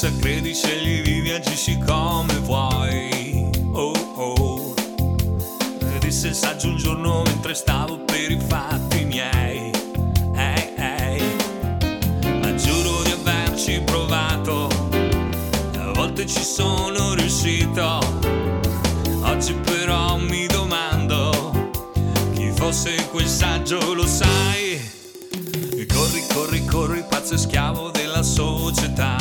se credi, scegli, vivi, agisci come vuoi. Oh oh. Disse il saggio un giorno mentre stavo per i fatti miei. Ma giuro di averci provato, a volte ci sono riuscito. Oggi però mi domando chi fosse quel saggio, lo sai. Corri, corri, corri, pazzo e schiavo della società.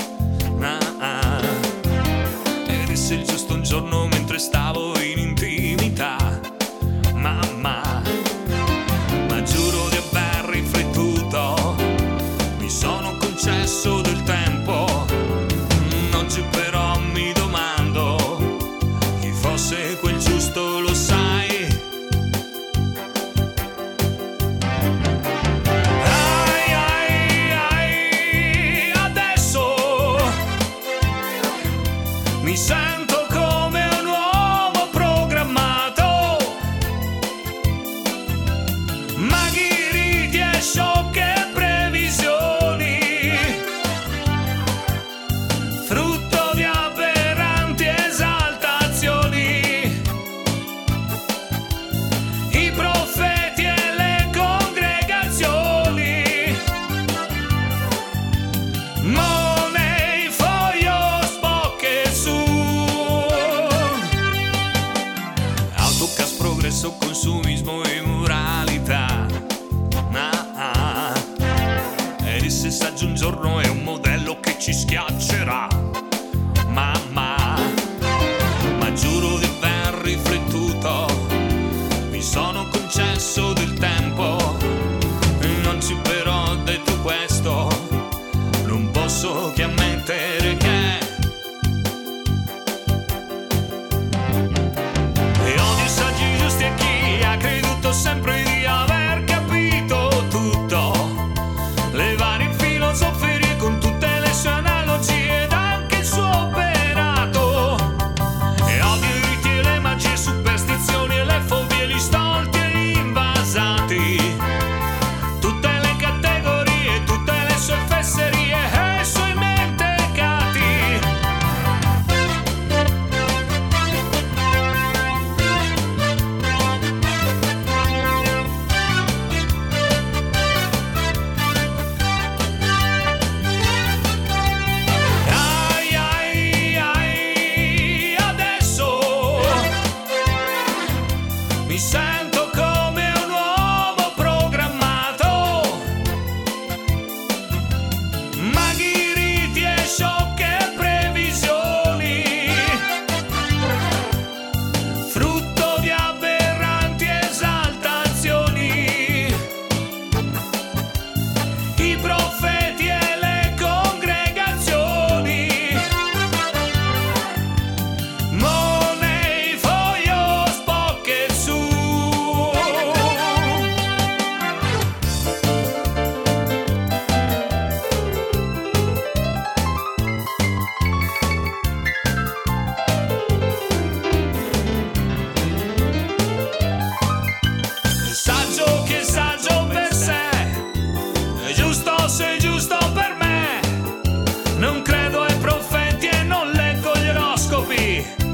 E disse il giusto un giorno mentre stavo in intimità. Ma giuro di aver riflettuto, mi sono concesso del tempo. Oggi però mi domando chi fosse quel giusto, lo sai. Mi sento come un uomo programmato, maghi, riti e sciocche previsioni, frutto di aberranti esaltazioni, i profeti e le congregazioni. Consumismo e moralità. E disse il saggio un giorno, è un modello che ci schiaccerà. Ma giuro di aver riflettuto, mi sono concesso del tempo. Non ci però detto questo, non posso che ammettere che sempre di aver capito tutto, le varie filosofie con tutte le sue analogie ed anche il suo operato, e odio i riti e le magie, superstizioni e le fobie, gli stolti e gli invasati, tutte le categorie, tutte le sue fesserie e i suoi mentecati. Mi sento come un uomo programmato, maghi, riti e sciocche previsioni, frutto di aberranti esaltazioni, i profeti e le congregazioni. Saggio per sé, è giusto se è giusto per me. Non credo ai profeti e non leggo gli oroscopi.